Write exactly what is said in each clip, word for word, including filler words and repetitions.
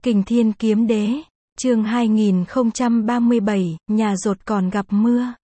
Kình Thiên Kiếm Đế, chương hai nghìn không trăm ba mươi bảy, nhà dột còn gặp mưa.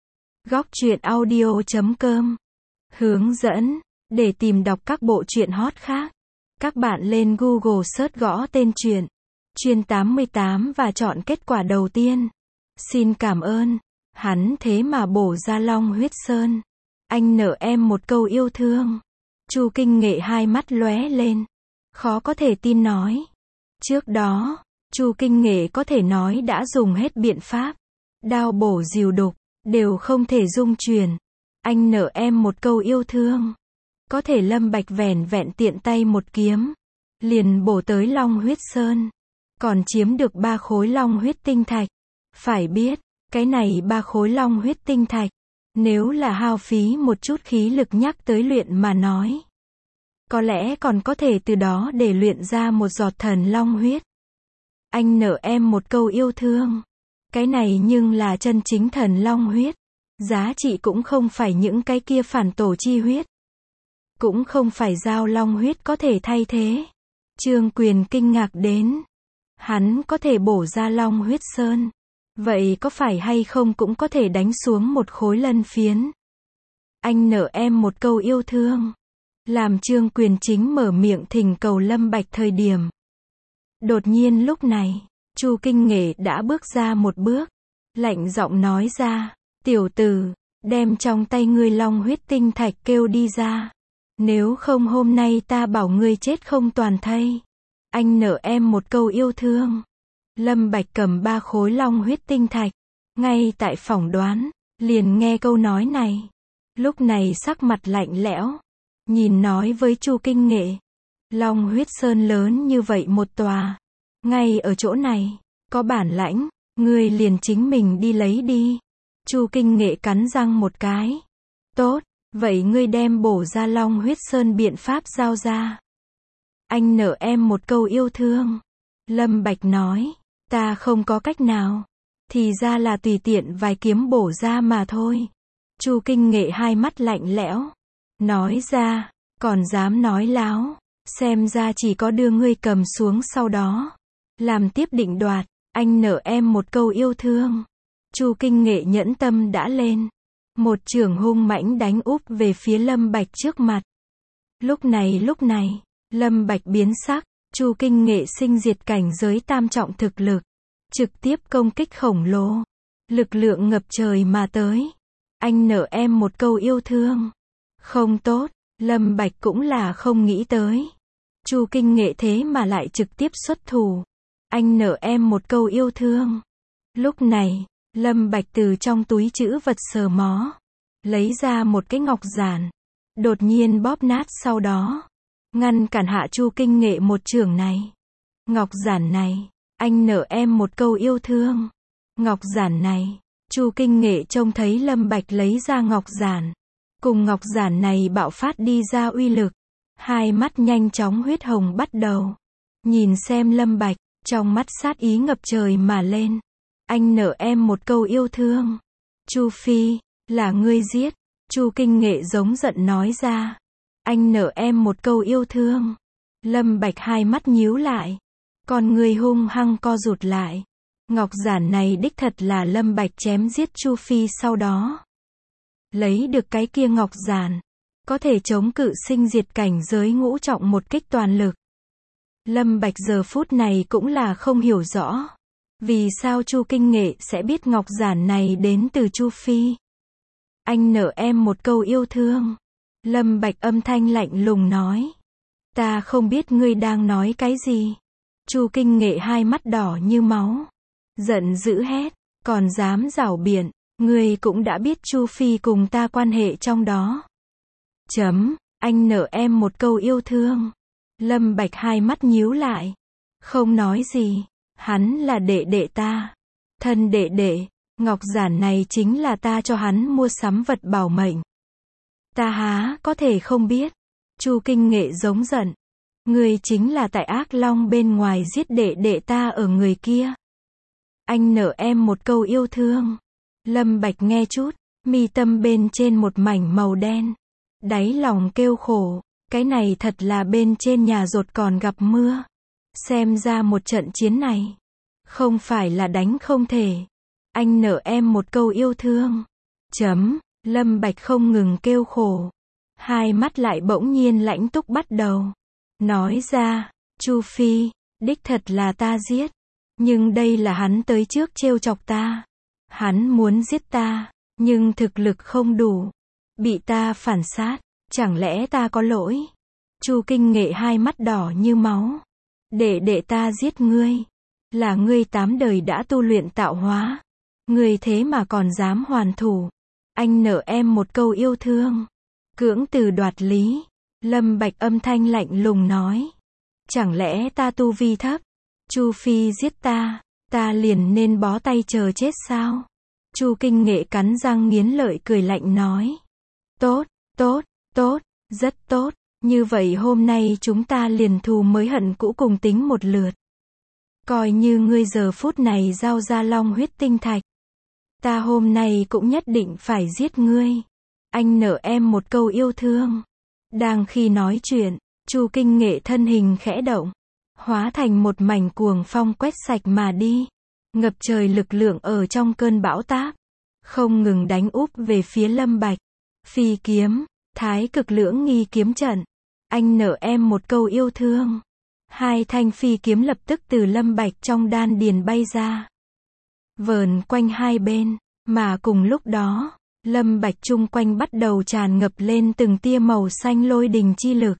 Góc truyện audio chấm com. Hướng dẫn, để tìm đọc các bộ truyện hot khác, các bạn lên Google search gõ tên truyện, Chuyên tám mươi tám và chọn kết quả đầu tiên. Xin cảm ơn, hắn thế mà bổ ra Long Huyết Sơn. Anh nợ em một câu yêu thương. Chu Kinh Nghệ hai mắt lóe lên, khó có thể tin nói. Trước đó, Chu Kinh Nghệ có thể nói đã dùng hết biện pháp, đao bổ dìu đục, đều không thể dung chuyển. Anh nợ em một câu yêu thương. Có thể Lâm Bạch vẻn vẹn tiện tay một kiếm, liền bổ tới Long Huyết Sơn, còn chiếm được ba khối Long Huyết Tinh Thạch. Phải biết, cái này ba khối Long Huyết Tinh Thạch, nếu là hao phí một chút khí lực nhắc tới luyện mà nói, có lẽ còn có thể từ đó để luyện ra một giọt thần long huyết. Anh nợ em một câu yêu thương. Cái này nhưng là chân chính thần long huyết. Giá trị cũng không phải những cái kia phản tổ chi huyết, cũng không phải giao long huyết có thể thay thế. Trương Quyền kinh ngạc đến. Hắn có thể bổ ra Long Huyết Sơn, vậy có phải hay không cũng có thể đánh xuống một khối lân phiến. Anh nợ em một câu yêu thương. Làm Trương Quyền chính mở miệng thỉnh cầu Lâm Bạch thời điểm, đột nhiên lúc này, Chu Kinh Nghệ đã bước ra một bước, lạnh giọng nói ra, tiểu tử, đem trong tay ngươi Long Huyết Tinh Thạch kêu đi ra. Nếu không hôm nay ta bảo ngươi chết không toàn thây. Anh nợ em một câu yêu thương. Lâm Bạch cầm ba khối Long Huyết Tinh Thạch, ngay tại phỏng đoán, liền nghe câu nói này. Lúc này sắc mặt lạnh lẽo, nhìn nói với Chu Kinh Nghệ, Long Huyết Sơn lớn như vậy một tòa, ngay ở chỗ này, có bản lãnh, ngươi liền chính mình đi lấy đi. Chu Kinh Nghệ cắn răng một cái. Tốt, vậy ngươi đem bổ ra Long Huyết Sơn biện pháp giao ra. Anh nợ em một câu yêu thương. Lâm Bạch nói, ta không có cách nào, thì ra là tùy tiện vài kiếm bổ ra mà thôi. Chu Kinh Nghệ hai mắt lạnh lẽo, nói ra, còn dám nói láo, xem ra chỉ có đưa ngươi cầm xuống sau đó, làm tiếp định đoạt. Anh nợ em một câu yêu thương. Chu Kinh Nghệ nhẫn tâm đã lên, một chưởng hung mãnh đánh úp về phía Lâm Bạch trước mặt. Lúc này lúc này, Lâm Bạch biến sắc, Chu Kinh Nghệ sinh diệt cảnh giới tam trọng thực lực, trực tiếp công kích khổng lồ, lực lượng ngập trời mà tới. Anh nợ em một câu yêu thương. Không tốt, Lâm Bạch cũng là không nghĩ tới, Chu Kinh Nghệ thế mà lại trực tiếp xuất thủ. Anh nợ em một câu yêu thương. Lúc này, Lâm Bạch từ trong túi trữ vật sờ mó, lấy ra một cái ngọc giản, đột nhiên bóp nát sau đó, ngăn cản hạ Chu Kinh Nghệ một chưởng này. Ngọc giản này, anh nợ em một câu yêu thương. Ngọc giản này, Chu Kinh Nghệ trông thấy Lâm Bạch lấy ra ngọc giản, cùng ngọc giản này bạo phát đi ra uy lực, hai mắt nhanh chóng huyết hồng bắt đầu, nhìn xem Lâm Bạch, trong mắt sát ý ngập trời mà lên. Anh nợ em một câu yêu thương. Chu Phi, là ngươi giết. Chu Kinh Nghệ giống giận nói ra. Anh nợ em một câu yêu thương. Lâm Bạch hai mắt nhíu lại, con người hung hăng co rụt lại. Ngọc giản này đích thật là Lâm Bạch chém giết Chu Phi sau đó lấy được. Cái kia ngọc giản có thể chống cự sinh diệt cảnh giới ngũ trọng một kích toàn lực. Lâm Bạch giờ phút này cũng là không hiểu rõ, vì sao Chu Kinh Nghệ sẽ biết ngọc giản này đến từ Chu Phi. Anh nợ em một câu yêu thương. Lâm Bạch âm thanh lạnh lùng nói. Ta không biết ngươi đang nói cái gì. Chu Kinh Nghệ hai mắt đỏ như máu, giận dữ hét, còn dám giảo biện, ngươi cũng đã biết Chu Phi cùng ta quan hệ trong đó. Chấm, anh nợ em một câu yêu thương. Lâm Bạch hai mắt nhíu lại, không nói gì. Hắn là đệ đệ ta, thân đệ đệ, ngọc giản này chính là ta cho hắn mua sắm vật bảo mệnh. Ta há có thể không biết. Chu Kinh Nghệ giống giận, ngươi chính là tại Ác Long bên ngoài giết đệ đệ ta ở người kia. Anh nợ em một câu yêu thương. Lâm Bạch nghe chút, mi tâm bên trên một mảnh màu đen, đáy lòng kêu khổ, cái này thật là bên trên nhà dột còn gặp mưa. Xem ra một trận chiến này, không phải là đánh không thể. Anh nợ em một câu yêu thương. Chấm, Lâm Bạch không ngừng kêu khổ. Hai mắt lại bỗng nhiên lãnh túc bắt đầu. Nói ra, Chu Phi, đích thật là ta giết. Nhưng đây là hắn tới trước trêu chọc ta. Hắn muốn giết ta, nhưng thực lực không đủ. Bị ta phản sát, chẳng lẽ ta có lỗi? Chu Kinh Nghệ hai mắt đỏ như máu. Để để ta giết ngươi. Là ngươi tám đời đã tu luyện tạo hóa. Ngươi thế mà còn dám hoàn thủ. Anh nợ em một câu yêu thương. Cưỡng từ đoạt lý. Lâm Bạch âm thanh lạnh lùng nói. Chẳng lẽ ta tu vi thấp? Chu Phi giết ta, ta liền nên bó tay chờ chết sao? Chu Kinh Nghệ cắn răng nghiến lợi cười lạnh nói. Tốt, tốt, tốt, rất tốt. Như vậy hôm nay chúng ta liền thù mới hận cũ cùng tính một lượt. Coi như ngươi giờ phút này giao ra long huyết tinh thạch. Ta hôm nay cũng nhất định phải giết ngươi. Anh nợ em một câu yêu thương. Đang khi nói chuyện, Chu Kinh Nghệ thân hình khẽ động. Hóa thành một mảnh cuồng phong quét sạch mà đi. Ngập trời lực lượng ở trong cơn bão táp. Không ngừng đánh úp về phía Lâm Bạch. Phi kiếm, thái cực lưỡng nghi kiếm trận. Anh nợ em một câu yêu thương. Hai thanh phi kiếm lập tức từ Lâm Bạch trong đan điền bay ra. Vờn quanh hai bên, mà cùng lúc đó, Lâm Bạch chung quanh bắt đầu tràn ngập lên từng tia màu xanh lôi đình chi lực.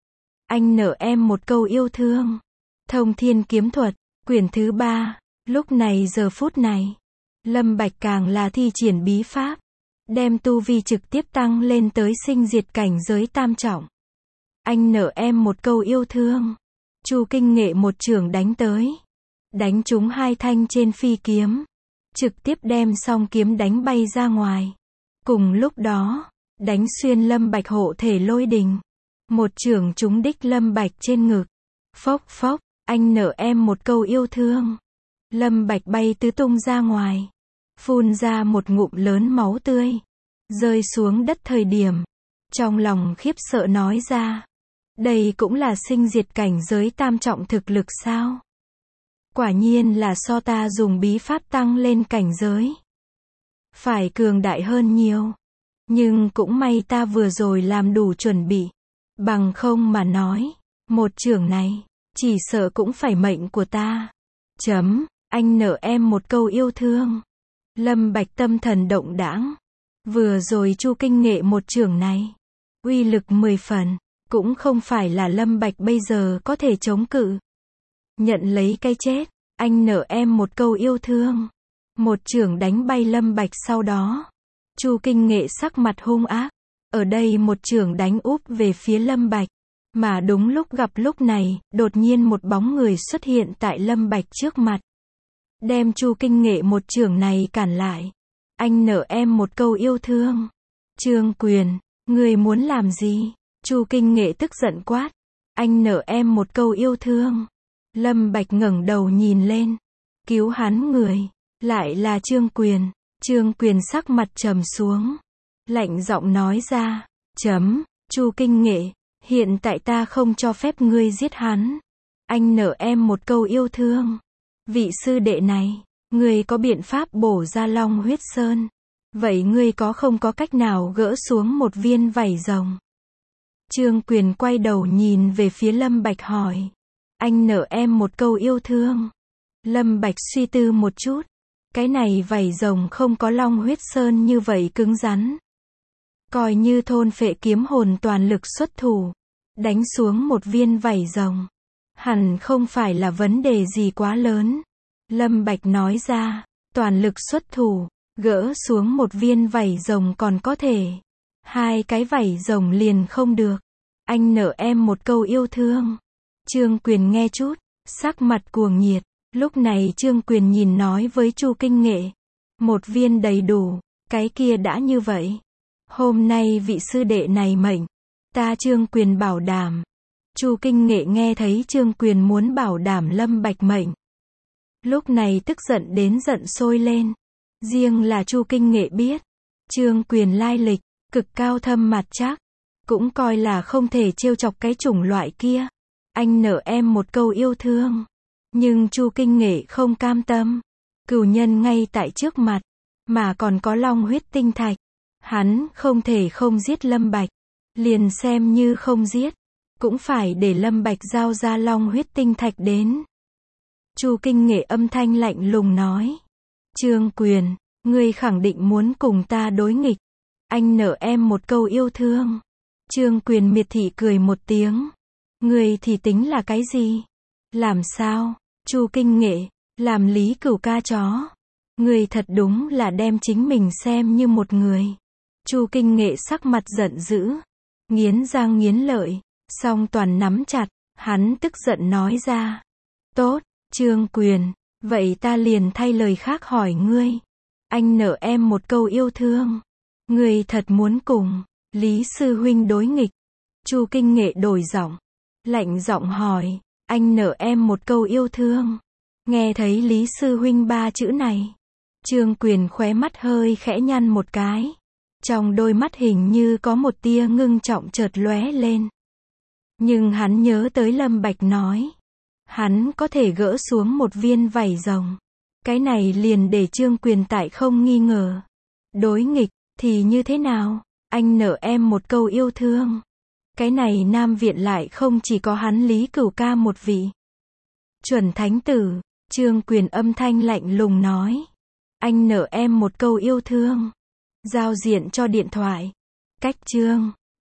Anh nợ em một câu yêu thương. Thông Thiên Kiếm Thuật, quyển thứ ba. Lúc này giờ phút này, Lâm Bạch càng là thi triển bí pháp, đem tu vi trực tiếp tăng lên tới sinh diệt cảnh giới tam trọng. Anh nợ em một câu yêu thương. Chu Kinh Nghệ một chưởng đánh tới, đánh trúng hai thanh trên phi kiếm, trực tiếp đem song kiếm đánh bay ra ngoài. Cùng lúc đó, đánh xuyên Lâm Bạch hộ thể lôi đình, một chưởng trúng đích Lâm Bạch trên ngực. Phốc phốc, anh nợ em một câu yêu thương. Lâm Bạch bay tứ tung ra ngoài, phun ra một ngụm lớn máu tươi, rơi xuống đất thời điểm, trong lòng khiếp sợ nói ra. Đây cũng là sinh diệt cảnh giới tam trọng thực lực sao? Quả nhiên là so ta dùng bí pháp tăng lên cảnh giới. Phải cường đại hơn nhiều. Nhưng cũng may ta vừa rồi làm đủ chuẩn bị. Bằng không mà nói, một chưởng này, chỉ sợ cũng phải mệnh của ta. Chấm, anh nợ em một câu yêu thương. Lâm Bạch tâm thần động đãng. Vừa rồi Chu Kinh Nghệ một chưởng này, uy lực mười phần. Cũng không phải là Lâm Bạch bây giờ có thể chống cự. Nhận lấy cái chết, anh nợ em một câu yêu thương. Một chưởng đánh bay Lâm Bạch sau đó. Chu Kinh Nghệ sắc mặt hung ác. Ở đây một chưởng đánh úp về phía Lâm Bạch. Mà đúng lúc gặp lúc này, đột nhiên một bóng người xuất hiện tại Lâm Bạch trước mặt. Đem Chu Kinh Nghệ một chưởng này cản lại. Anh nợ em một câu yêu thương. Trương Quyền, người muốn làm gì? Chu Kinh Nghệ tức giận quát. Anh nợ em một câu yêu thương. Lâm Bạch ngẩng đầu nhìn lên. Cứu hắn người. Lại là Trương Quyền. Trương Quyền sắc mặt trầm xuống. Lạnh giọng nói ra. Chấm, Chu Kinh Nghệ. Hiện tại ta không cho phép ngươi giết hắn. Anh nợ em một câu yêu thương. Vị sư đệ này, ngươi có biện pháp bổ ra long huyết sơn. Vậy ngươi có không có cách nào gỡ xuống một viên vảy rồng? Trương Quyền quay đầu nhìn về phía Lâm Bạch hỏi. Anh nợ em một câu yêu thương. Lâm Bạch suy tư một chút. Cái này vảy rồng không có long huyết sơn như vậy cứng rắn. Coi như thôn phệ kiếm hồn toàn lực xuất thủ. Đánh xuống một viên vảy rồng. Hẳn không phải là vấn đề gì quá lớn. Lâm Bạch nói ra. Toàn lực xuất thủ. Gỡ xuống một viên vảy rồng còn có thể. Hai cái vảy rồng liền không được. Anh nợ em một câu yêu thương. Trương Quyền nghe chút, sắc mặt cuồng nhiệt. Lúc này Trương Quyền nhìn nói với Chu Kinh Nghệ. Một viên đầy đủ, cái kia đã như vậy. Hôm nay vị sư đệ này mệnh, ta Trương Quyền bảo đảm. Chu Kinh Nghệ nghe thấy Trương Quyền muốn bảo đảm Lâm Bạch mệnh. Lúc này tức giận đến giận sôi lên. Riêng là Chu Kinh Nghệ biết. Trương Quyền lai lịch, cực cao thâm mặt chắc. Cũng coi là không thể trêu chọc cái chủng loại kia. anh nợ em một câu yêu thương. Nhưng Chu Kinh Nghệ không cam tâm. Cửu nhân ngay tại trước mặt, mà còn có long huyết tinh thạch. Hắn không thể không giết Lâm Bạch. Liền xem như không giết, cũng phải để Lâm Bạch giao ra long huyết tinh thạch đến. Chu Kinh Nghệ âm thanh lạnh lùng nói. Trương Quyền, ngươi khẳng định muốn cùng ta đối nghịch. Anh nợ em một câu yêu thương. Trương Quyền miệt thị cười một tiếng. Ngươi thì tính là cái gì? Làm sao? Chu Kinh Nghệ, làm Lý Cửu ca chó. Ngươi thật đúng là đem chính mình xem như một người. Chu Kinh Nghệ sắc mặt giận dữ, nghiến răng nghiến lợi, song toàn nắm chặt, hắn tức giận nói ra. Tốt, Trương Quyền, vậy ta liền thay lời khác hỏi ngươi. Anh nợ em một câu yêu thương. Ngươi thật muốn cùng Lý sư huynh đối nghịch? Chu Kinh Nghệ đổi giọng, lạnh giọng hỏi. Anh nợ em một câu yêu thương. Nghe thấy Lý sư huynh ba chữ này, Trương Quyền khóe mắt hơi khẽ nhăn một cái. Trong đôi mắt hình như có một tia ngưng trọng chợt lóe lên. Nhưng hắn nhớ tới Lâm Bạch nói, hắn có thể gỡ xuống một viên vảy rồng. Cái này liền để Trương Quyền tại không nghi ngờ. Đối nghịch, thì như thế nào? Anh nợ em một câu yêu thương. Cái này Nam Viện lại không chỉ có hắn Lý Cửu ca một vị. Chuẩn thánh tử, Trương Quyền âm thanh lạnh lùng nói. Anh nợ em một câu yêu thương. Giao diện cho điện thoại. Cách chương